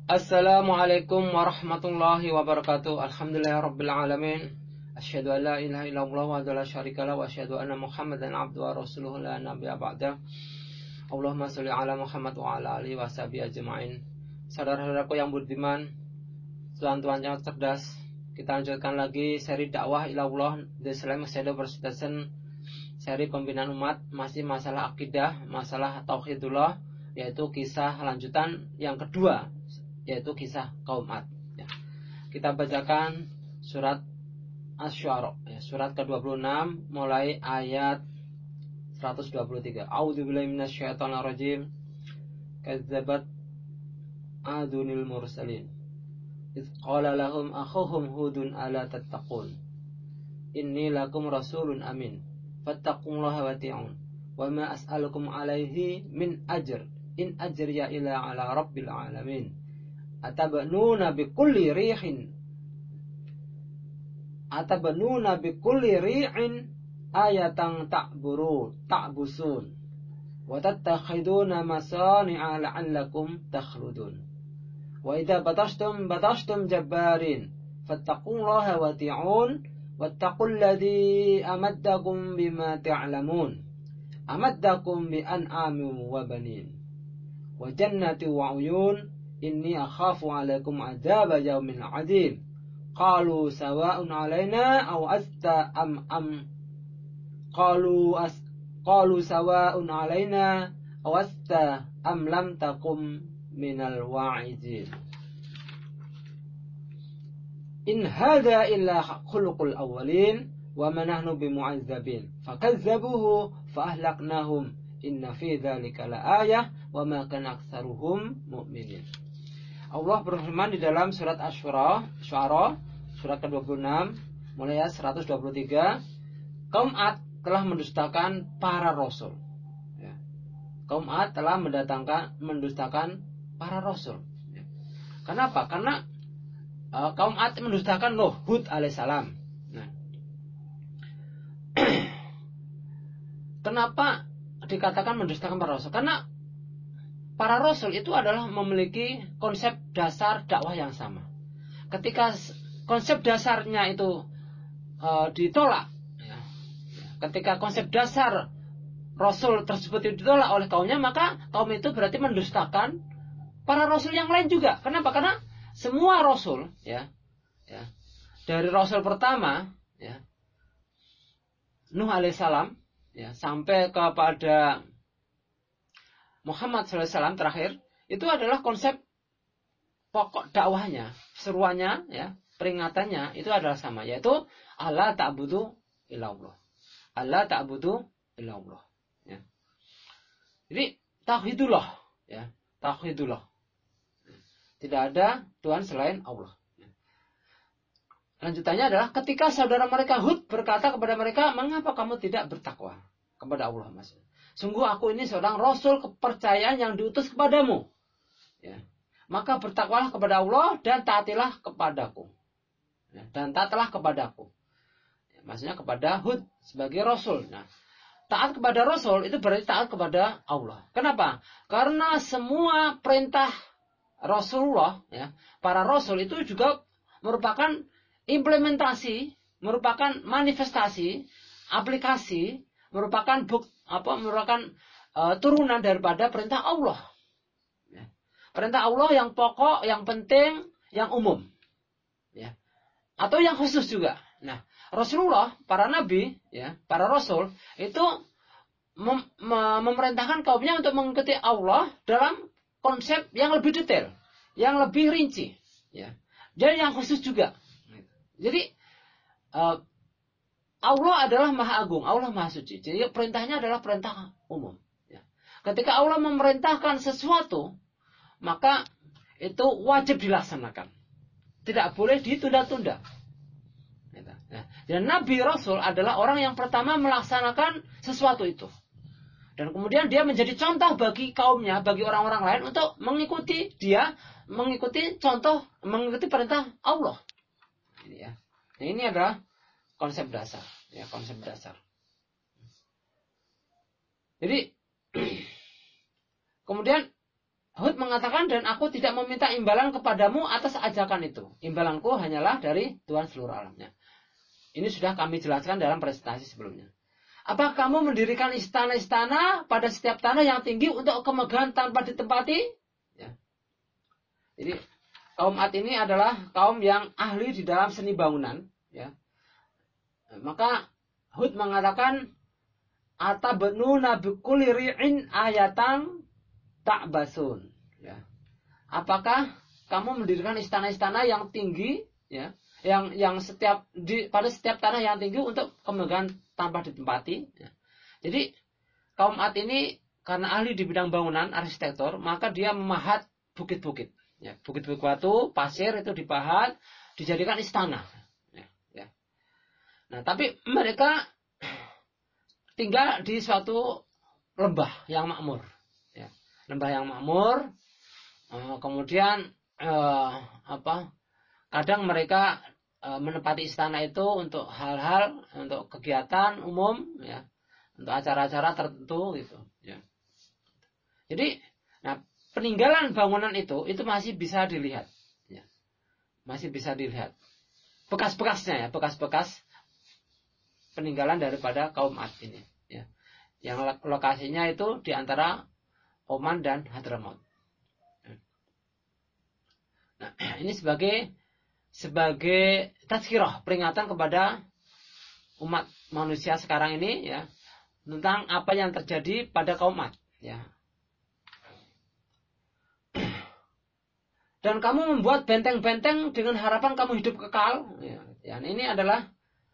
Assalamualaikum warahmatullahi wabarakatuh. Alhamdulillahirabbil alamin. Asyhadu an la ilaha illallah wa la syarikalah wa asyhadu anna Muhammadan abduhu wa rasuluhu la nabiyya ba'da. Allahumma shalli ala Muhammad wa ala alihi washabihi ajmain. Saudara-saudaraku yang budiman, tuan-tuan yang cerdas, kita lanjutkan lagi seri dakwah ilallah The Islamic Shadow Presentation, seri pembinaan umat, masih masalah akidah, masalah tauhidullah, yaitu kisah lanjutan yang kedua, yaitu kisah kaum Ad. Kita bacakan surat Asy-Syu'ara, surat ke-26 mulai ayat 123. A'udzubillahi minasyaitonirrajim. Kadzabat adunil mursalin. Idz qala lahum akhuhum hudun ala tattaqun. Inni lakum rasulun amin. Fattaqullaha wati'un. Wa ma as'alukum alaihi min ajr. In ajriya illa ala rabbil alamin. Atabanuna bikulli ri'in ayatan ta'busun wa tattakhiduna masani'a la'allakum takhludun wa idza batashtum jabbarin fattaqullaha wati'un wattaqul ladzi amaddakum bima ta'lamun amaddakum bi an'amin wa banin wa jannati wa uyun inni akhafu alaikum adzab yaumin adzim. Qalu sawa'un alaina aw asta qalu sawa'un alaina aw asta am lam takum minal wa'izin. In hadza illa khuluqul awwalin wa ma nahnu bimu'azzabin. Fakazzabuhu fa ahlaknahum. Inna fi dzalika laayah wa ma kana aktsaruhum mu'minin. Allah berfirman di dalam surat Asy-Syu'ara surat ke-26 mulai ayat 123, kaum Ad telah mendustakan para rasul. Kaum Ad telah mendustakan para rasul. Kenapa? Karena kaum Ad mendustakan Hud alaihissalam. Kenapa dikatakan mendustakan para rasul? Karena para rasul itu adalah memiliki konsep dasar dakwah yang sama. Ketika konsep dasarnya itu ditolak, ketika konsep dasar rasul tersebut ditolak oleh kaumnya, maka kaum itu berarti mendustakan para rasul yang lain juga. Kenapa? Karena semua rasul, dari rasul pertama, Nuh alaihissalam, sampai kepada Muhammad SAW terakhir, itu adalah konsep pokok dakwahnya, seruannya, peringatannya itu adalah sama, yaitu Allah ta'budu illallah. Allah ta'budu illallah. Jadi tauhidullah, tauhidullah. Tidak ada Tuhan selain Allah. Lanjutannya adalah ketika saudara mereka Hud berkata kepada mereka, mengapa kamu tidak bertakwa kepada Allah, maksudnya? Sungguh aku ini seorang rasul kepercayaan yang diutus kepadamu. Maka bertakwalah kepada Allah dan taatilah kepadaku. Dan taatlah kepadaku. Maksudnya kepada Hud sebagai rasul. Taat kepada rasul itu berarti taat kepada Allah. Kenapa? Karena semua perintah Rasulullah, para rasul itu juga merupakan implementasi, merupakan manifestasi, aplikasi, merupakan turunan daripada perintah Allah. Perintah Allah yang pokok, yang penting, yang umum. Atau yang khusus juga. Rasulullah, para nabi, para rasul, itu memerintahkan kaumnya untuk mengikuti Allah dalam konsep yang lebih detail, yang lebih rinci. Dan yang khusus juga. Jadi, Allah adalah Maha Agung, Allah Maha Suci. Jadi perintahnya adalah perintah umum. Ketika Allah memerintahkan sesuatu, maka itu wajib dilaksanakan. Tidak boleh ditunda-tunda. Dan Nabi Rasul adalah orang yang pertama melaksanakan sesuatu itu. Dan kemudian dia menjadi contoh bagi kaumnya, bagi orang-orang lain untuk mengikuti dia, mengikuti perintah Allah. Ini adalah konsep dasar, konsep dasar. Jadi kemudian Hud mengatakan, dan aku tidak meminta imbalan kepadamu atas ajakan itu. Imbalanku hanyalah dari Tuhan seluruh alamnya. Ini sudah kami jelaskan dalam presentasi sebelumnya. Apakah kamu mendirikan istana-istana pada setiap tanah yang tinggi untuk kemegahan tanpa ditempati? Ya. Jadi kaum Ad ini adalah kaum yang ahli di dalam seni bangunan. Ya. Maka Hud mengatakan, atabnuna bikulli ri'in ayatan ta'basun. Ya. Apakah kamu mendirikan istana-istana yang tinggi, ya, yang pada setiap tanah yang tinggi untuk kemegahan tanpa ditempati. Ya. Jadi kaum Ad ini karena ahli di bidang bangunan arsitektur, maka dia memahat bukit-bukit. Ya, bukit-bukit batu, pasir itu dipahat, dijadikan istana. Ya, ya. Nah, tapi mereka tinggal di suatu lembah yang makmur. Ya. Lembah yang makmur. Kemudian kadang mereka menempati istana itu untuk hal-hal, untuk kegiatan umum, ya, untuk acara-acara tertentu gitu. Ya. Jadi, nah, peninggalan bangunan itu masih bisa dilihat, ya. Masih bisa dilihat bekas-bekasnya, ya, bekas-bekas peninggalan daripada kaum Ad ini, ya. Yang lokasinya itu di antara Oman dan Hadramaut. Nah, ini sebagai tazkirah, peringatan kepada umat manusia sekarang ini, ya, tentang apa yang terjadi pada kaum Ad, ya. Dan kamu membuat benteng-benteng dengan harapan kamu hidup kekal, ya. Ini adalah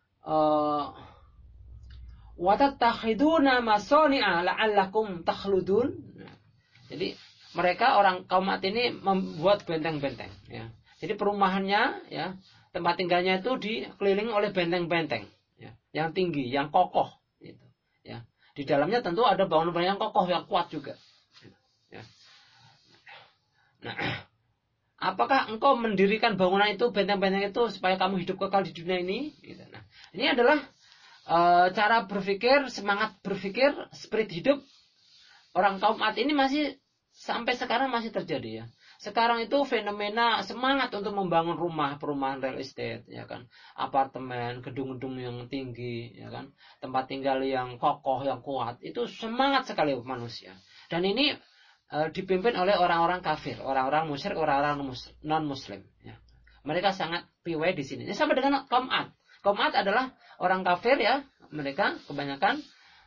wa tattakhiduna masani'a la'allakum takhludun. Jadi mereka orang kaum Ad ini membuat benteng-benteng, ya. Jadi perumahannya, ya, tempat tinggalnya itu dikelilingi oleh benteng-benteng, ya, yang tinggi, yang kokoh, gitu, ya. Di dalamnya tentu ada bangunan-bangunan yang kokoh, yang kuat juga. Ya. Nah, apakah engkau mendirikan bangunan itu, benteng-benteng itu, supaya kamu hidup kekal di dunia ini? Gitu. Nah, ini adalah cara berpikir, semangat berpikir, spirit hidup orang kaum Ad ini masih sampai sekarang masih terjadi, ya. Sekarang itu fenomena semangat untuk membangun rumah, perumahan real estate, ya kan, apartemen, gedung-gedung yang tinggi, ya kan, tempat tinggal yang kokoh, yang kuat, itu semangat sekali manusia. Dan ini dipimpin oleh orang-orang kafir, orang-orang musyrik, orang-orang non-muslim. Ya. Mereka sangat piawai di sini. Ini sama dengan kaum Ad. Kaum Ad adalah orang kafir, ya, mereka kebanyakan,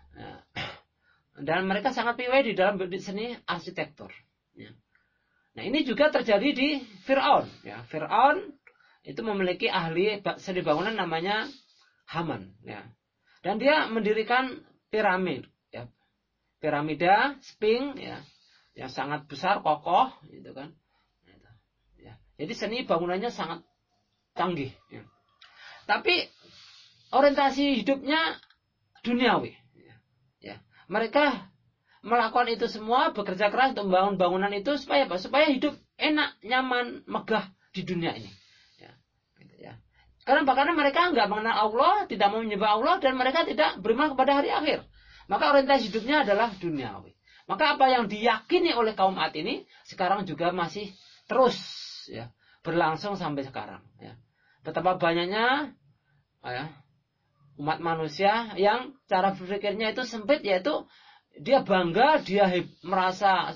dan mereka sangat piawai di dalam seni arsitektur. Ya. Nah, ini juga terjadi di Fir'aun. Ya, Fir'aun itu memiliki ahli seni bangunan namanya Haman. Ya. Dan dia mendirikan piramid. Ya. Piramida, Sphinx, ya, yang sangat besar, kokoh, gitu kan. Ya. Jadi seni bangunannya sangat canggih. Ya. Tapi orientasi hidupnya duniawi. Ya. Mereka melakukan itu semua, bekerja keras untuk membangun bangunan itu supaya apa? Supaya hidup enak, nyaman, megah di dunia ini. Ya, gitu ya. Karena mereka nggak mengenal Allah, tidak mau menyembah Allah, dan mereka tidak beriman kepada hari akhir. Maka orientasi hidupnya adalah duniawi. Maka apa yang diyakini oleh kaum Ad ini sekarang juga masih terus, ya, berlangsung sampai sekarang. Ya. Betapa banyaknya, ya, umat manusia yang cara berpikirnya itu sempit, yaitu dia bangga, dia merasa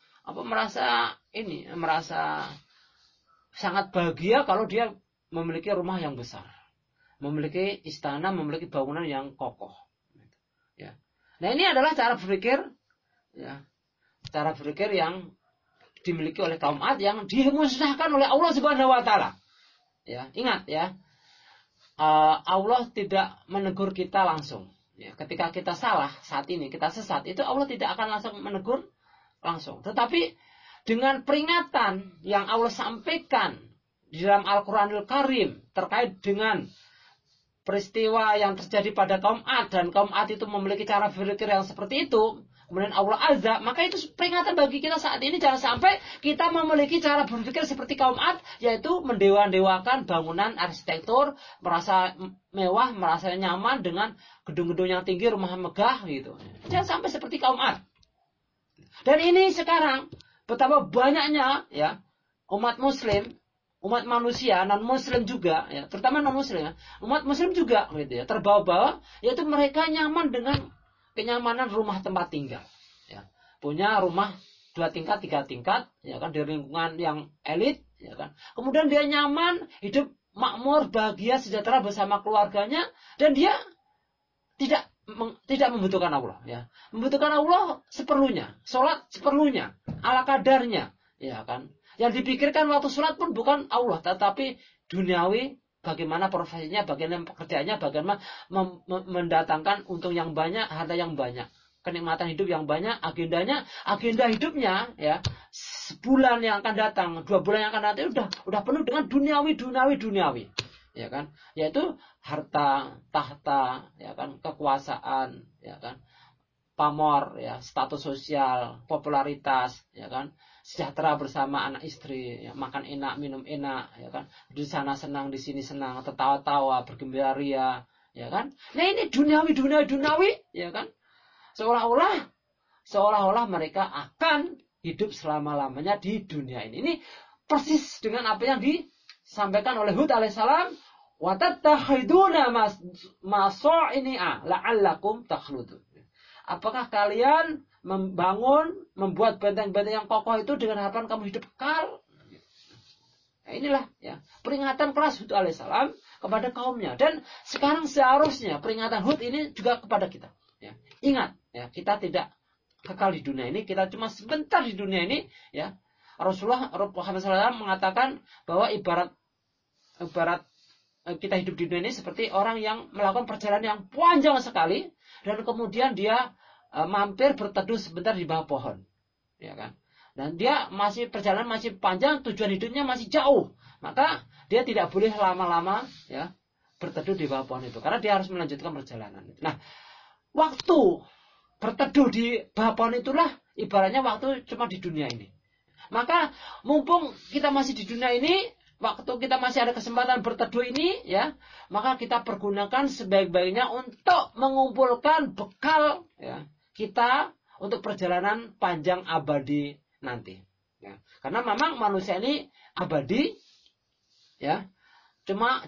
sangat bahagia kalau dia memiliki rumah yang besar, memiliki istana, memiliki bangunan yang kokoh. Ya. Nah, ini adalah cara berpikir, ya, cara berpikir yang dimiliki oleh kaum Ad yang dimusnahkan oleh Allah Subhanahu Wa Taala. Ya, ingat, ya, Allah tidak menegur kita langsung. Ya, ketika kita salah saat ini, kita sesat, itu Allah tidak akan langsung menegur langsung. Tetapi dengan peringatan yang Allah sampaikan di dalam Al-Quranul Karim terkait dengan peristiwa yang terjadi pada kaum Ad, dan kaum Ad itu memiliki cara berpikir yang seperti itu, kemudian Allah azab, maka itu peringatan bagi kita saat ini, jangan sampai kita memiliki cara berpikir seperti kaum Ad, yaitu mendewa-dewakan bangunan arsitektur, merasa mewah, merasa nyaman dengan gedung-gedung yang tinggi, rumah megah gitu. Jangan sampai seperti kaum Ad. Dan ini sekarang betapa banyaknya ya umat muslim, umat manusia non muslim juga ya, terutama non muslim ya, umat muslim juga gitu ya, terbawa-bawa, yaitu mereka nyaman dengan kenyamanan rumah tempat tinggal ya. Punya rumah 2 tingkat, 3 tingkat ya kan, di lingkungan yang elit ya kan. Kemudian dia nyaman, hidup makmur, bahagia, sejahtera bersama keluarganya, dan dia tidak membutuhkan Allah ya. Membutuhkan Allah seperlunya, sholat seperlunya, ala kadarnya ya kan. Yang dipikirkan waktu sholat pun bukan Allah, tetapi duniawi, bagaimana profesinya, bagaimana pekerjaannya, bagaimana mendatangkan untung yang banyak, harta yang banyak, kenikmatan hidup yang banyak. Agenda hidupnya ya, sebulan yang akan datang, 2 bulan yang akan datang udah penuh dengan duniawi ya kan, yaitu harta, tahta ya kan, kekuasaan ya kan, pamor ya, status sosial, popularitas ya kan, sejahtera bersama anak istri ya, makan enak, minum enak ya kan, di sana senang, di sini senang, tertawa-tawa, bergembira ria ya kan. Nah ini duniawi ya kan, seolah-olah mereka akan hidup selama-lamanya di dunia ini. Ini persis dengan apa yang disampaikan oleh Hud alaihissalam, wa tattakhiduna masa'ini'a la'allakum takhludun. Apakah kalian membuat benteng-benteng yang kokoh itu dengan harapan kamu hidup kekal? Nah, inilah ya peringatan keras Hud alaihissalam kepada kaumnya, dan sekarang seharusnya peringatan Hud ini juga kepada kita. Ya. Ingat ya, kita tidak kekal di dunia ini, kita cuma sebentar di dunia ini ya. Rasulullah Muhammad SAW mengatakan bahwa ibarat kita hidup di dunia ini seperti orang yang melakukan perjalanan yang panjang sekali, dan kemudian dia mampir berteduh sebentar di bawah pohon ya kan, dan dia perjalanan masih panjang, tujuan hidupnya masih jauh, maka dia tidak boleh lama-lama ya berteduh di bawah pohon itu, karena dia harus melanjutkan perjalanan. Nah, waktu berteduh di bawah pohon itulah ibaratnya waktu cuma di dunia ini. Maka mumpung kita masih di dunia ini, waktu kita masih ada kesempatan berteduh ini ya, maka kita pergunakan sebaik-baiknya untuk mengumpulkan bekal ya kita untuk perjalanan panjang abadi nanti ya. Karena memang manusia ini abadi ya, cuma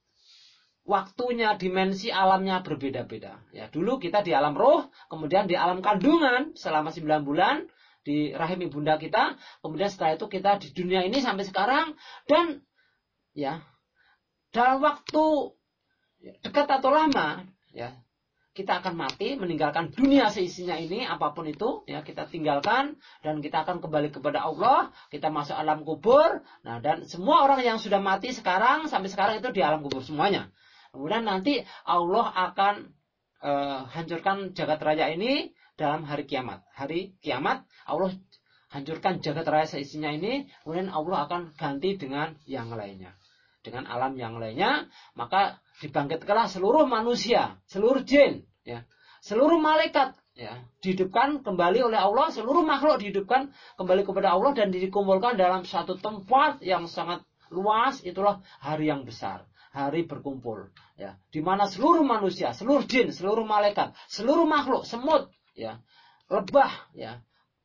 waktunya, dimensi alamnya berbeda-beda ya. Dulu kita di alam roh, kemudian di alam kandungan selama 9 bulan di rahim ibunda kita, kemudian setelah itu kita di dunia ini sampai sekarang, dan ya dalam waktu dekat atau lama ya kita akan mati, meninggalkan dunia seisinya ini, apapun itu ya, kita tinggalkan, dan kita akan kembali kepada Allah, kita masuk alam kubur. Nah, dan semua orang yang sudah mati sekarang sampai sekarang itu di alam kubur semuanya. Kemudian nanti Allah akan hancurkan jagat raya ini dalam hari kiamat. Hari kiamat Allah hancurkan jagat raya seisinya ini, kemudian Allah akan ganti dengan yang lainnya, dengan alam yang lainnya. Maka dibangkitkanlah seluruh manusia, seluruh jin ya, seluruh malaikat ya, dihidupkan kembali oleh Allah, seluruh makhluk dihidupkan kembali kepada Allah, dan dikumpulkan dalam satu tempat yang sangat luas. Itulah hari yang besar, hari berkumpul ya, di mana seluruh manusia, seluruh jin, seluruh malaikat, seluruh makhluk, semut ya, lebah ya,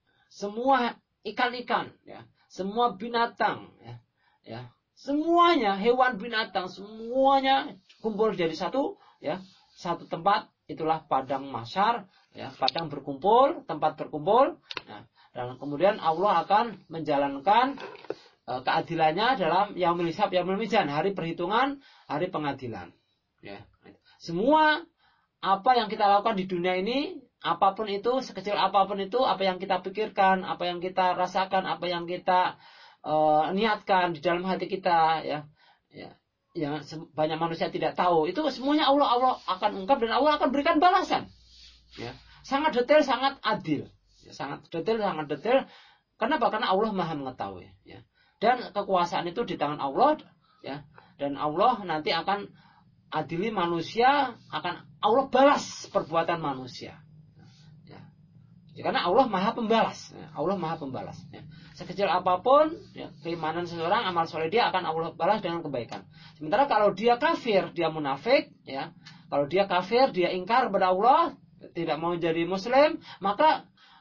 semua ikan-ikan ya, semua binatang ya, semuanya, hewan, binatang, semuanya kumpul jadi satu ya, satu tempat. Itulah padang mahsyar ya, padang berkumpul, tempat berkumpul. Nah, dan kemudian Allah akan menjalankan keadilannya dalam yaumul hisab, yaumul mizan, hari perhitungan, hari pengadilan ya. Semua apa yang kita lakukan di dunia ini, apapun itu, sekecil apapun itu, apa yang kita pikirkan, apa yang kita rasakan, apa yang kita niatkan di dalam hati kita ya, yang banyak manusia tidak tahu, itu semuanya Allah akan ungkap, dan Allah akan berikan balasan ya. Sangat detail, sangat adil ya, sangat detail. Kenapa? Karena Allah Maha mengetahui ya, dan kekuasaan itu di tangan Allah ya, dan Allah nanti akan adili manusia, akan Allah balas perbuatan manusia ya. Karena Allah Maha Pembalas ya. Allah Maha Pembalas ya. Sekecil apapun ya, keimanan seseorang, amal soleh dia akan Allah balas dengan kebaikan. Sementara kalau dia kafir, dia munafik ya, kalau dia kafir, dia ingkar kepada Allah, tidak mau jadi muslim, maka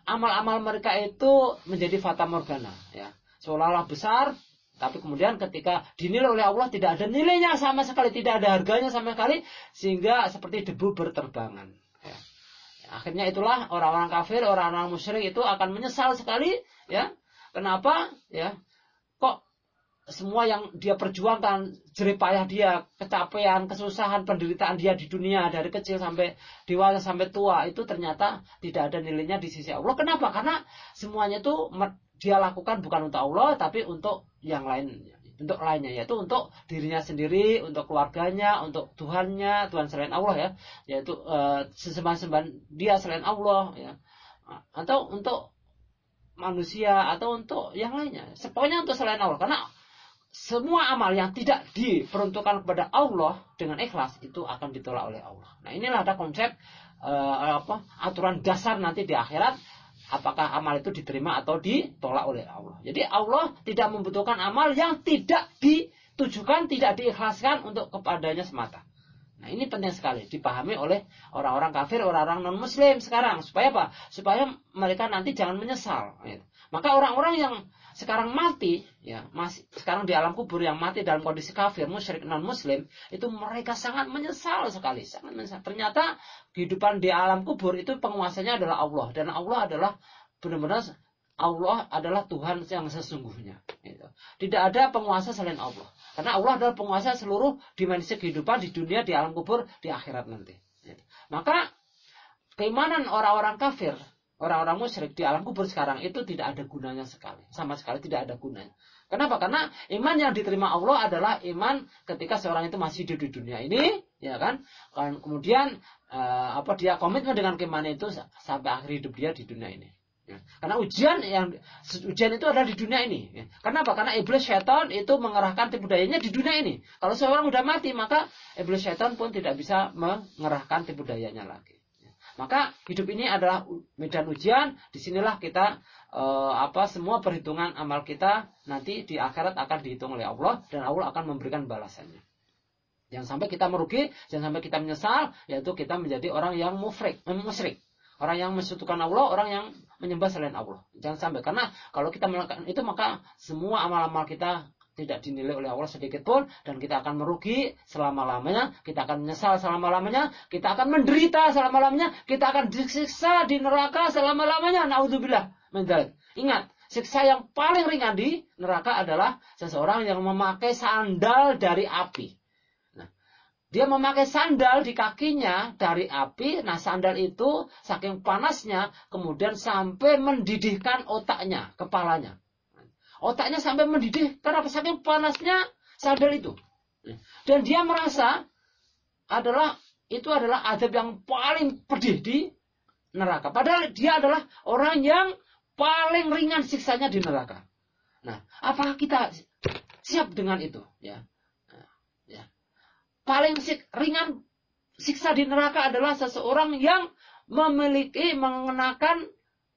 amal-amal mereka itu menjadi fata morgana, ya. Seolah-olah besar, tapi kemudian ketika dinilai oleh Allah tidak ada nilainya sama sekali, tidak ada harganya sama sekali, sehingga seperti debu berterbangan. Ya. Akhirnya itulah orang-orang kafir, orang-orang musyrik itu akan menyesal sekali, ya. Kenapa? Ya. Kok semua yang dia perjuangkan, jeripayah dia, kecapean, kesusahan, penderitaan dia di dunia dari kecil sampai dewasa sampai tua itu ternyata tidak ada nilainya di sisi Allah. Kenapa? Karena semuanya itu dia lakukan bukan untuk Allah, tapi untuk yang lain, untuk lainnya, yaitu untuk dirinya sendiri, untuk keluarganya, untuk Tuhannya, Tuhan selain Allah, ya, yaitu sesembahan-sembahan dia selain Allah, ya, atau untuk manusia, atau untuk yang lainnya. Pokoknya untuk selain Allah. Karena semua amal yang tidak diperuntukkan kepada Allah dengan ikhlas itu akan ditolak oleh Allah. Nah, inilah ada konsep aturan dasar nanti di akhirat, apakah amal itu diterima atau ditolak oleh Allah. Jadi Allah tidak membutuhkan amal yang tidak ditujukan, tidak diikhlaskan untuk kepadanya semata. Nah, ini penting sekali dipahami oleh orang-orang kafir, orang-orang non-muslim sekarang. Supaya apa? Supaya mereka nanti jangan menyesal. Gitu. Maka orang-orang yang sekarang mati, ya, masih sekarang di alam kubur, yang mati dalam kondisi kafir, musyrik, non-muslim, itu mereka sangat menyesal sekali. Sangat menyesal. Ternyata kehidupan di alam kubur itu penguasanya adalah Allah. Dan Allah adalah benar-benar, Allah adalah Tuhan yang sesungguhnya. Gitu. Tidak ada penguasa selain Allah. Karena Allah adalah penguasa seluruh dimensi kehidupan di dunia, di alam kubur, di akhirat nanti. Gitu. Maka keimanan orang-orang kafir, orang-orang musyrik di alam kubur sekarang itu tidak ada gunanya sekali. Sama sekali tidak ada gunanya. Kenapa? Karena iman yang diterima Allah adalah iman ketika seorang itu masih hidup di dunia ini, ya kan? Kemudian dia komitmen dengan keimanan itu sampai akhir hidup dia di dunia ini. Ya. Karena ujian itu adalah di dunia ini. Ya. Kenapa? Karena iblis syaitan itu mengerahkan tipu dayanya di dunia ini. Kalau seorang sudah mati, maka iblis syaitan pun tidak bisa mengerahkan tipu dayanya lagi. Ya. Maka hidup ini adalah medan ujian. Disinilah kita semua perhitungan amal kita nanti di akhirat akan dihitung oleh Allah, dan Allah akan memberikan balasannya. Jangan sampai kita merugi, jangan sampai kita menyesal, yaitu kita menjadi orang yang musyrik. Orang yang mensekutukan Allah, orang yang menyembah selain Allah. Jangan sampai. Karena kalau kita melakukan itu, maka semua amal-amal kita tidak dinilai oleh Allah sedikit pun. Dan kita akan merugi selama-lamanya. Kita akan menyesal selama-lamanya. Kita akan menderita selama-lamanya. Kita akan disiksa di neraka selama-lamanya. Na'udzubillah. Ingat, siksa yang paling ringan di neraka adalah seseorang yang memakai sandal dari api. Dia memakai sandal di kakinya dari api. Nah, sandal itu saking panasnya kemudian sampai mendidihkan otaknya, kepalanya. Otaknya sampai mendidih karena saking panasnya sandal itu. Dan dia merasa itu adalah azab yang paling pedih di neraka. Padahal dia adalah orang yang paling ringan siksanya di neraka. Nah, apakah kita siap dengan itu? Ya. Paling ringan siksa di neraka adalah seseorang yang mengenakan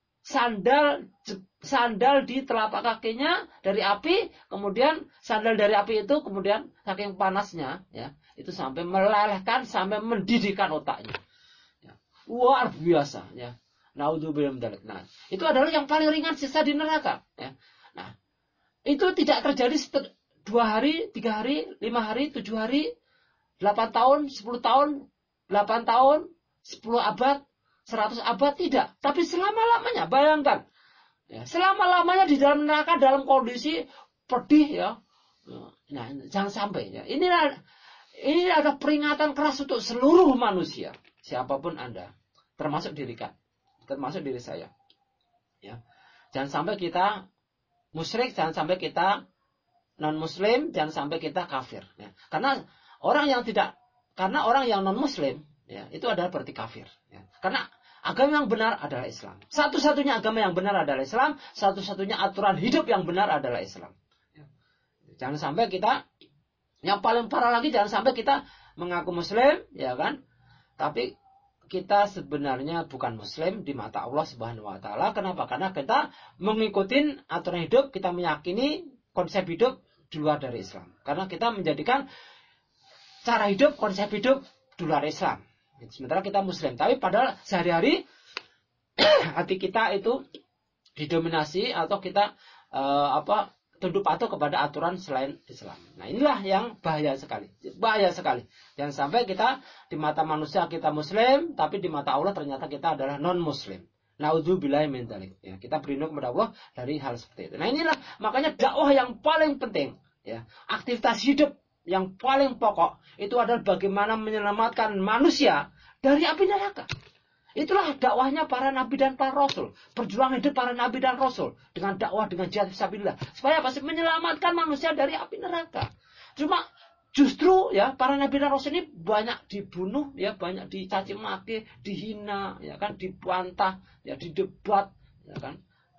sandal di telapak kakinya dari api, kemudian sandal dari api itu kemudian saking panasnya, ya, itu sampai melelehkan, sampai mendidihkan otaknya. Ya. Luar biasa, ya. Naudzubillah min dzalik. Nah, itu adalah yang paling ringan siksa di neraka, ya. Nah, itu tidak terjadi 2 hari, 3 hari, 5 hari, 7 hari, 8 tahun, 10 tahun, 8 tahun, 10 abad, 100 abad, tidak. Tapi selama-lamanya, bayangkan. Ya, selama-lamanya di dalam neraka dalam kondisi pedih, ya. Nah, jangan sampai, ya. Ini ada peringatan keras untuk seluruh manusia. Siapapun Anda. Termasuk diri saya. Ya. Jangan sampai kita musyrik, jangan sampai kita non-muslim, jangan sampai kita kafir. Ya. Karena orang yang non-muslim, ya, itu adalah berarti kafir. Ya. Karena agama yang benar adalah Islam. Satu-satunya agama yang benar adalah Islam. Satu-satunya aturan hidup yang benar adalah Islam. Ya. Jangan sampai kita, yang paling parah lagi, jangan sampai kita mengaku muslim, ya kan? Tapi kita sebenarnya bukan muslim di mata Allah Subhanahu wa taala. Kenapa? Karena kita mengikuti aturan hidup, kita meyakini konsep hidup di luar dari Islam. Karena kita menjadikan cara hidup, konsep hidup di luar Islam. Sementara kita muslim. Tapi padahal sehari-hari hati kita itu didominasi atau kita tunduk patuh kepada aturan selain Islam. Nah, inilah yang bahaya sekali. Bahaya sekali. Jangan sampai kita di mata manusia kita muslim, tapi di mata Allah ternyata kita adalah non-muslim. Naudzubillahi min dzalik. Ya, kita berlindung kepada Allah dari hal seperti itu. Nah, inilah makanya dakwah yang paling penting, ya. Aktivitas hidup yang paling pokok itu adalah bagaimana menyelamatkan manusia dari api neraka. Itulah dakwahnya para nabi dan para rasul. Perjuangan hidup para nabi dan rasul dengan dakwah, dengan jihad fisabilillah. Supaya apa sih? Menyelamatkan manusia dari api neraka. Cuma justru ya para nabi dan rasul ini banyak dibunuh, ya, banyak dicaci maki, dihina, ya kan, dibantah, ya, didebat, ya kan.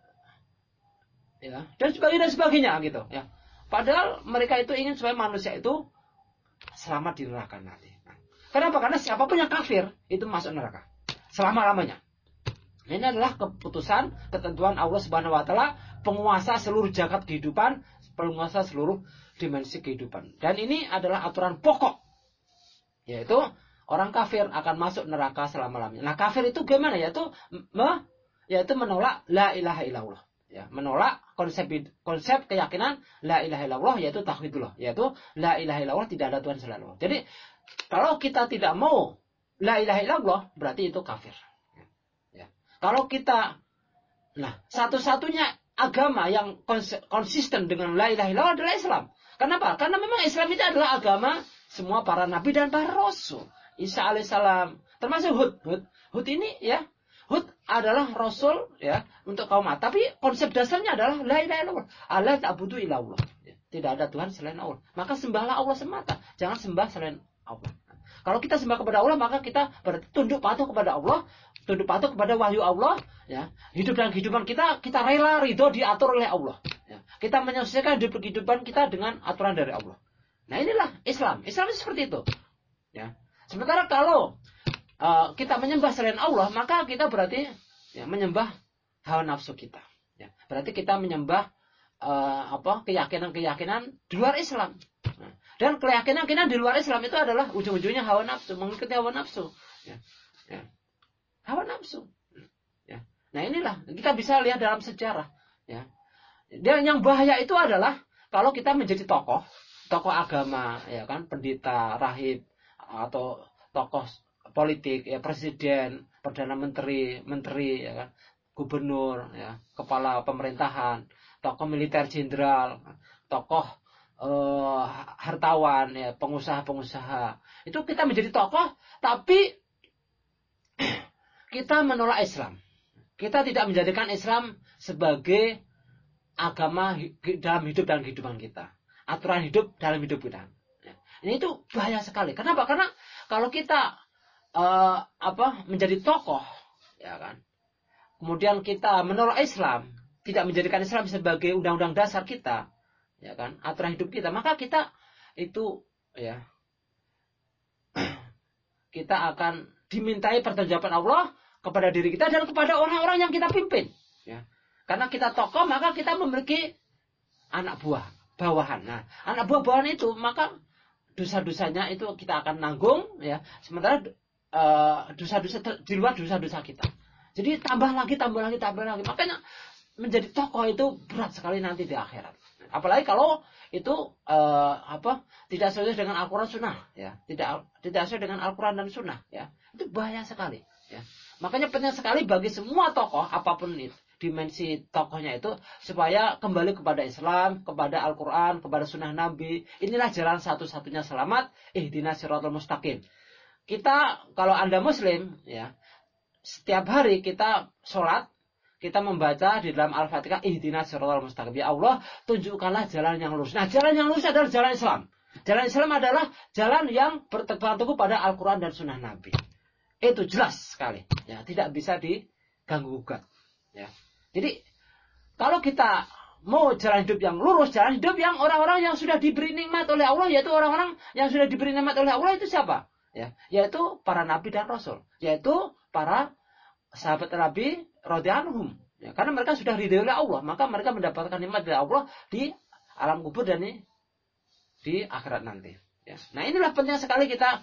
Ya, dan sebagainya gitu, ya. Padahal mereka itu ingin supaya manusia itu selamat di neraka nanti. Nah, kenapa? Karena siapapun yang kafir itu masuk neraka selama-lamanya. Ini adalah keputusan, ketentuan Allah Subhanahu wa taala, penguasa seluruh jagat kehidupan, penguasa seluruh dimensi kehidupan. Dan ini adalah aturan pokok, yaitu orang kafir akan masuk neraka selama-lamanya. Nah, kafir itu gimana? Yaitu menolak la ilaha illallah. Ya, menolak konsep keyakinan la ilaha illallah, yaitu tauhidullah, yaitu la ilaha illallah, tidak ada Tuhan selain Allah. Jadi, kalau kita tidak mau la ilaha illallah, berarti itu kafir. Ya. Kalau kita, satu-satunya agama yang konsisten dengan la ilaha illallah adalah Islam. Kenapa? Karena memang Islam itu adalah agama semua para nabi dan para rasul. Isa alaihissalam, termasuk Hud. Hud ini, ya, Hud adalah rasul, ya, untuk kaum Ad. Tapi konsep dasarnya adalah la ilaha illallah. Allah ta'budu illallah. Tidak ada Tuhan selain Allah. Maka sembahlah Allah semata. Jangan sembah selain Allah. Kalau kita sembah kepada Allah, maka kita berarti tunduk patuh kepada Allah, tunduk patuh kepada wahyu Allah, ya. Hidup dan kehidupan kita rela ridho diatur oleh Allah. Ya. Kita menyesuaikan hidup kehidupan kita dengan aturan dari Allah. Nah, inilah Islam. Islam itu seperti itu. Ya. Sementara kalau kita menyembah selain Allah, maka kita berarti, ya, menyembah hawa nafsu kita. Ya. Berarti kita menyembah keyakinan-keyakinan di luar Islam. Nah, dan keyakinan di luar Islam itu adalah ujung-ujungnya hawa nafsu, mengikuti hawa nafsu. Ya. Ya. Hawa nafsu. Ya. Nah, inilah kita bisa lihat dalam sejarah. Ya. Dan yang bahaya itu adalah kalau kita menjadi tokoh agama, ya kan, pendeta, rahib, atau tokoh politik, ya, presiden, perdana menteri, ya kan, gubernur, ya, kepala pemerintahan, tokoh militer jenderal, tokoh hartawan, ya, pengusaha. Itu kita menjadi tokoh, tapi kita menolak Islam. Kita tidak menjadikan Islam sebagai agama dalam hidup dan kehidupan kita. Aturan hidup dalam hidup kita. Ya. Ini itu bahaya sekali. Kenapa? Karena kalau kita menjadi tokoh, ya kan, kemudian kita menolak Islam, tidak menjadikan Islam sebagai undang-undang dasar kita, ya kan, aturan hidup kita, maka kita itu, ya, kita akan dimintai pertanggungjawaban Allah kepada diri kita dan kepada orang-orang yang kita pimpin, ya. Karena kita tokoh, maka kita memiliki anak buah bawahan. Nah, anak buah bawahan itu, maka dosa-dosanya itu kita akan nanggung, ya. Sementara dosa-dosa di luar dosa-dosa kita. Jadi tambah lagi. Makanya menjadi tokoh itu berat sekali nanti di akhirat. Apalagi kalau itu tidak sesuai dengan Al-Quran Sunnah, ya. Tidak sesuai dengan Al-Quran dan Sunnah, ya. Itu bahaya sekali, ya. Makanya penting sekali bagi semua tokoh, apapun itu, dimensi tokohnya itu, supaya kembali kepada Islam, kepada Al-Quran, kepada Sunnah Nabi. Inilah jalan satu-satunya selamat. Ihdinas siratal mustaqim. Kita, kalau Anda Muslim, ya, setiap hari kita sholat, kita membaca di dalam Al-Fatihah, ihdinas siratal mustaqim. Ya Allah, tunjukkanlah jalan yang lurus. Nah, jalan yang lurus adalah jalan Islam. Jalan Islam adalah jalan yang berpegang teguh pada Al-Quran dan Sunnah Nabi. Itu jelas sekali, ya, tidak bisa diganggu-gugat, ya. Jadi, kalau kita mau jalan hidup yang lurus, jalan hidup yang orang-orang yang sudah diberi nikmat oleh Allah, yaitu orang-orang yang sudah diberi nikmat oleh Allah itu siapa? Ya, yaitu para nabi dan rasul, yaitu para sahabat Nabi radhiyallahu anhum, ya, karena mereka sudah ridho oleh Allah, maka mereka mendapatkan nikmat dari Allah di alam kubur dan di akhirat nanti, ya. Nah, inilah penting sekali kita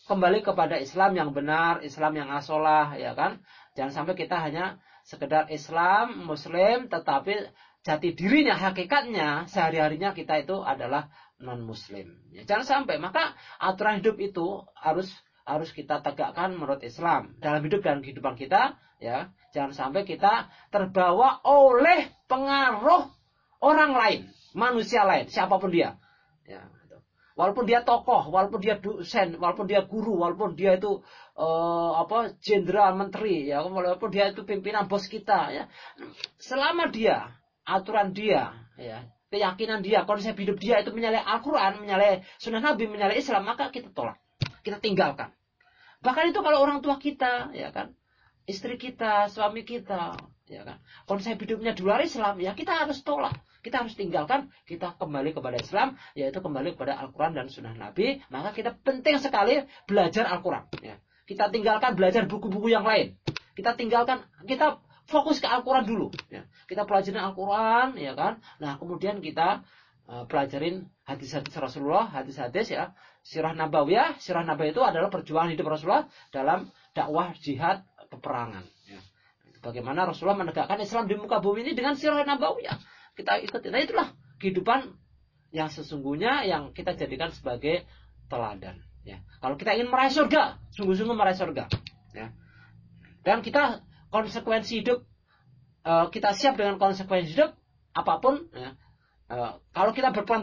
kembali kepada Islam yang benar, Islam yang asolah, ya kan? Jangan sampai kita hanya sekedar Islam, Muslim, tetapi jati dirinya, hakikatnya, sehari-harinya kita itu adalah non-Muslim. Ya, jangan sampai. Maka aturan hidup itu harus kita tegakkan menurut Islam dalam hidup dan kehidupan kita. Ya, jangan sampai kita terbawa oleh pengaruh orang lain, manusia lain, siapapun dia. Ya, walaupun dia tokoh, walaupun dia dosen, walaupun dia guru, walaupun dia itu jenderal, menteri, ya, walaupun dia itu pimpinan bos kita, ya, selama dia, aturan dia, ya, keyakinan dia, konsep hidup dia itu menyalahi Al-Quran, menyalahi Sunnah Nabi, menyalahi Islam, maka kita tolak, kita tinggalkan. Bahkan itu kalau orang tua kita, ya kan, istri kita, suami kita, ya kan, konsep hidupnya di luar Islam, ya kita harus tolak. Kita harus tinggalkan, kita kembali kepada Islam, yaitu kembali kepada Al-Quran dan Sunnah Nabi. Maka kita penting sekali belajar Al-Quran. Ya. Kita tinggalkan belajar buku-buku yang lain. Kita fokus ke Al-Quran dulu. Ya. Kita pelajarin Al-Quran, ya kan. Nah, kemudian kita pelajarin hadis-hadis Rasulullah, hadis-hadis, ya, sirah nabawiyah. Sirah nabawiyah itu adalah perjuangan hidup Rasulullah dalam dakwah jihad peperangan. Ya. Bagaimana Rasulullah menegakkan Islam di muka bumi ini dengan sirah nabawiyah. Kita ikuti. Nah, itulah kehidupan yang sesungguhnya yang kita jadikan sebagai teladan. Ya. Kalau kita ingin meraih surga, sungguh-sungguh meraih surga. Ya. Dan kita konsekuensi hidup, kita siap dengan konsekuensi hidup apapun. Ya. Kalau kita berpegang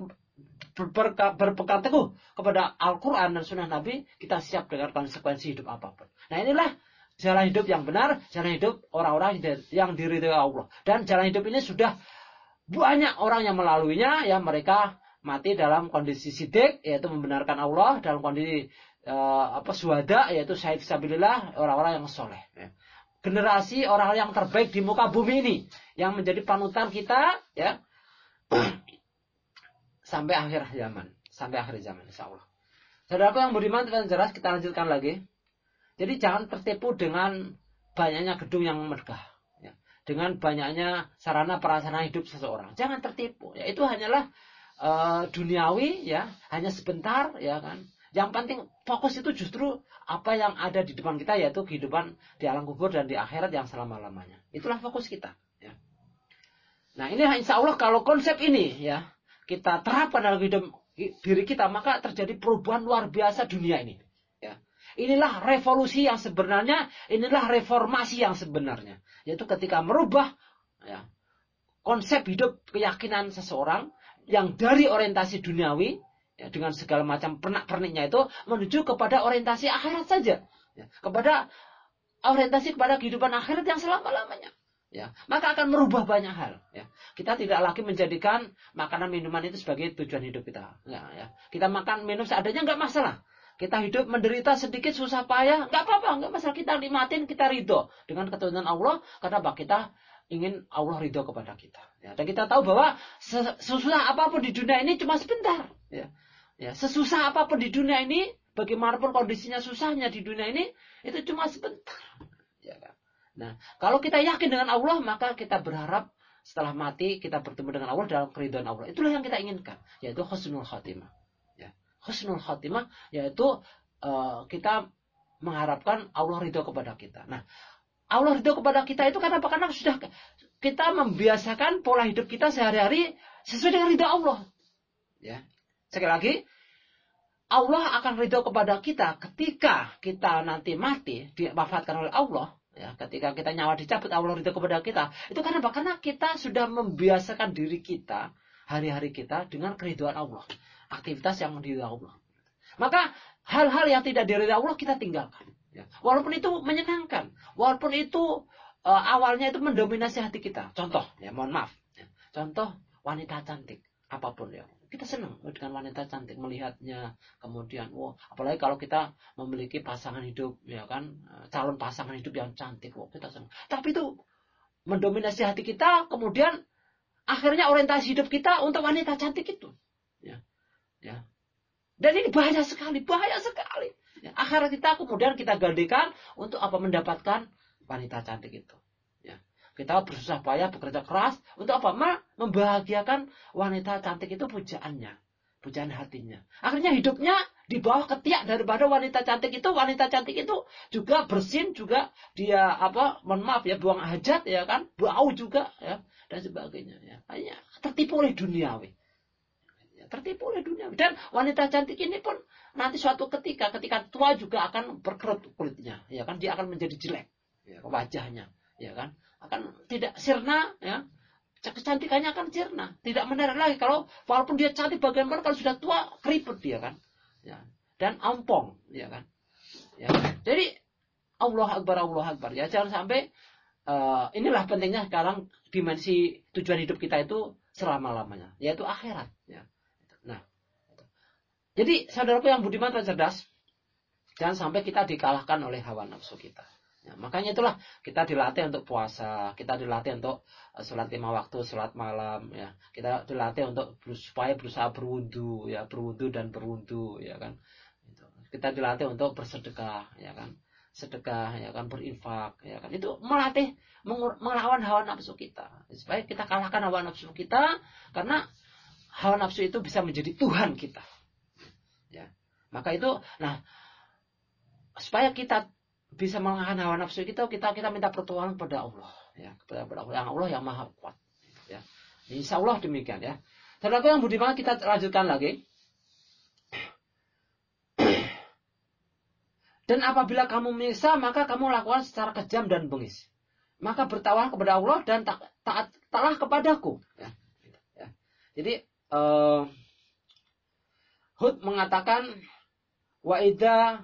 teguh kepada Al-Quran dan Sunnah Nabi, kita siap dengan konsekuensi hidup apapun. Nah, inilah jalan hidup yang benar, jalan hidup orang-orang yang diridhoi Allah. Dan jalan hidup ini sudah banyak orang yang melaluinya, ya, mereka mati dalam kondisi sidik, yaitu membenarkan Allah, dalam kondisi syuhada, yaitu syahid fisabilillah, orang-orang yang soleh. Ya. Generasi orang yang terbaik di muka bumi ini, yang menjadi panutan kita, ya, sampai akhir zaman, insya Allah. Saudaraku yang beriman dan jelas, kita lanjutkan lagi. Jadi jangan tertipu dengan banyaknya gedung yang megah, ya, dengan banyaknya sarana prasarana hidup seseorang. Jangan tertipu. Ya, itu hanyalah duniawi, ya, hanya sebentar, ya kan. Yang penting fokus itu justru apa yang ada di depan kita, yaitu kehidupan di alam kubur dan di akhirat yang selama-lamanya. Itulah fokus kita. Ya. Nah, ini insya Allah kalau konsep ini, ya, kita terapkan dalam hidup diri kita, maka terjadi perubahan luar biasa dunia ini. Ya. Inilah revolusi yang sebenarnya, inilah reformasi yang sebenarnya, yaitu ketika merubah, ya, konsep hidup keyakinan seseorang yang dari orientasi duniawi, ya, dengan segala macam pernak-perniknya itu menuju kepada orientasi akhirat saja, ya, kepada orientasi kepada kehidupan akhirat yang selama-lamanya. Ya, maka akan merubah banyak hal. Ya. Kita tidak lagi menjadikan makanan minuman itu sebagai tujuan hidup kita. Ya. Kita makan minum seadanya nggak masalah. Kita hidup menderita sedikit susah payah, nggak apa-apa, nggak masalah. Kita nikmatin, kita ridho dengan ketentuan Allah, karena kita ingin Allah ridho kepada kita. Ya. Dan kita tahu bahwa sesusah apapun di dunia ini cuma sebentar. Ya. Ya. Sesusah apapun di dunia ini, bagaimanapun kondisinya susahnya di dunia ini, itu cuma sebentar. Ya. Nah, kalau kita yakin dengan Allah, maka kita berharap setelah mati kita bertemu dengan Allah dalam keridhaan Allah. Itulah yang kita inginkan, yaitu husnul khatimah. Ya. Husnul khatimah yaitu kita mengharapkan Allah ridho kepada kita. Nah, Allah ridho kepada kita itu karena apa? Karena sudah kita membiasakan pola hidup kita sehari-hari sesuai dengan ridho Allah. Ya. Sekali lagi, Allah akan ridho kepada kita ketika kita nanti mati, diwafatkan oleh Allah. Ya, ketika kita nyawa dicabut, Allah ridho kepada kita. Itu karena apa? Karena kita sudah membiasakan diri kita, hari-hari kita dengan keridhaan Allah. Aktivitas yang diridhoi Allah. Maka hal-hal yang tidak diridhoi Allah kita tinggalkan. Ya. Walaupun itu menyenangkan. Walaupun itu awalnya itu mendominasi hati kita. Contoh, ya mohon maaf. Ya. Contoh wanita cantik. Apapun ya. Kita senang dengan wanita cantik, melihatnya. Kemudian, apalagi kalau kita memiliki pasangan hidup, ya kan, calon pasangan hidup yang cantik, kita senang. Tapi itu mendominasi hati kita, kemudian akhirnya orientasi hidup kita untuk wanita cantik itu. Ya. Ya. Dan ini bahaya sekali. Ya. Akhirnya kita kemudian kita gantikan untuk apa? Mendapatkan wanita cantik itu. Ya. Kita bersusah payah, bekerja keras. Untuk apa? Membahagiakan wanita cantik itu pujaannya. Pujaan hatinya. Akhirnya hidupnya di bawah ketiak daripada wanita cantik itu juga bersin, juga dia mohon maaf ya, buang hajat ya kan, bau juga ya dan sebagainya ya. Hanya tertipu oleh duniawi. Tertipu oleh dunia. Dan wanita cantik ini pun nanti suatu ketika tua juga akan berkerut kulitnya, ya kan, dia akan menjadi jelek, ya, wajahnya, ya kan, akan tidak sirna, ya, kecantikannya akan sirna, tidak menarik lagi. Kalau walaupun dia cantik bagaimana, kalau sudah tua keriput dia kan, ya, dan ompong, ya kan, ya. Jadi Allah Akbar, ya, jangan sampai inilah pentingnya sekarang dimensi tujuan hidup kita itu selama-lamanya, yaitu akhirat, ya. Nah, jadi saudaraku yang budiman dan cerdas, jangan sampai kita dikalahkan oleh hawa nafsu kita. Ya, makanya itulah kita dilatih untuk puasa, kita dilatih untuk sholat 5 waktu, sholat malam, ya. Kita dilatih untuk supaya berusaha berwudu, ya, berwudu, ya kan. Kita dilatih untuk bersedekah, ya kan, sedekah, ya kan, berinfak, ya kan. Itu melatih melawan hawa nafsu kita, supaya kita kalahkan hawa nafsu kita, karena hawa nafsu itu bisa menjadi Tuhan kita. Ya. Maka itu, nah, supaya kita bisa mengalahkan hawa nafsu kita minta pertolongan kepada Allah, ya, kepada Allah yang Maha Kuat, ya. Insya Allah demikian, ya. Saudara yang budiman, kita lanjutkan lagi. Dan apabila kamu menyiksa, maka kamu lakukan secara kejam dan bengis. Maka bertawalah kepada Allah dan taatlah kepadaku, ya. Ya. Jadi Hud mengatakan, wa idza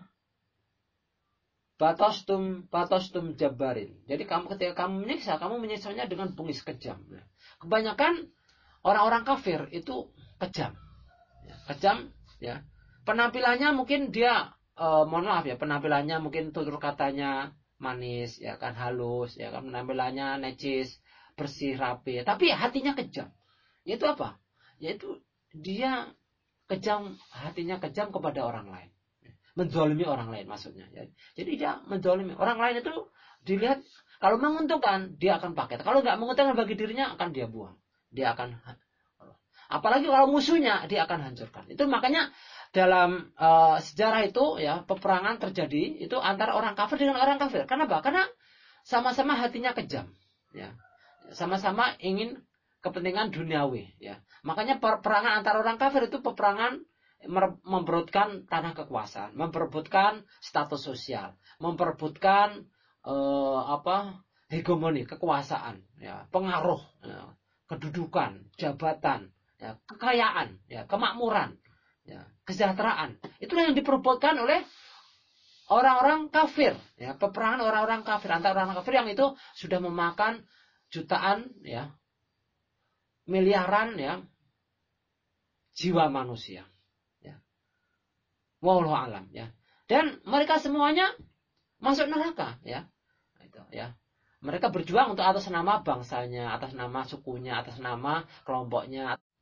batostum jabarin. Jadi ketika kamu menyiksanya dengan bengis kejam. Kebanyakan orang-orang kafir itu kejam. Ya, kejam, ya. Penampilannya mungkin dia mohon maaf ya, penampilannya mungkin tutur katanya manis, ya kan, halus, ya kan, penampilannya necis, bersih, rapi, tapi hatinya kejam. Yaitu apa? Yaitu dia kejam, hatinya kejam kepada orang lain, menzalimi orang lain maksudnya, ya. Jadi dia menzalimi orang lain itu, dilihat kalau menguntungkan dia akan pakai, kalau nggak menguntungkan bagi dirinya akan dia buang, dia akan, apalagi kalau musuhnya dia akan hancurkan. Itu makanya dalam sejarah itu, ya, peperangan terjadi itu antara orang kafir dengan orang kafir. Kenapa? Karena sama-sama hatinya kejam, ya, sama-sama ingin kepentingan duniawi, ya. Makanya peperangan antara orang kafir itu peperangan memperebutkan tanah kekuasaan, memperebutkan status sosial, memperebutkan hegemoni kekuasaan, ya, pengaruh, ya, kedudukan, jabatan, ya, kekayaan, ya, kemakmuran, ya, kesejahteraan. Itulah yang diperebutkan oleh orang-orang kafir, ya, peperangan orang-orang kafir antara orang kafir yang itu sudah memakan jutaan, ya, miliaran, ya, jiwa manusia. Wallahu alam, ya. Dan mereka semuanya masuk neraka, ya. Itu, ya. Mereka berjuang untuk atas nama bangsanya, atas nama sukunya, atas nama kelompoknya.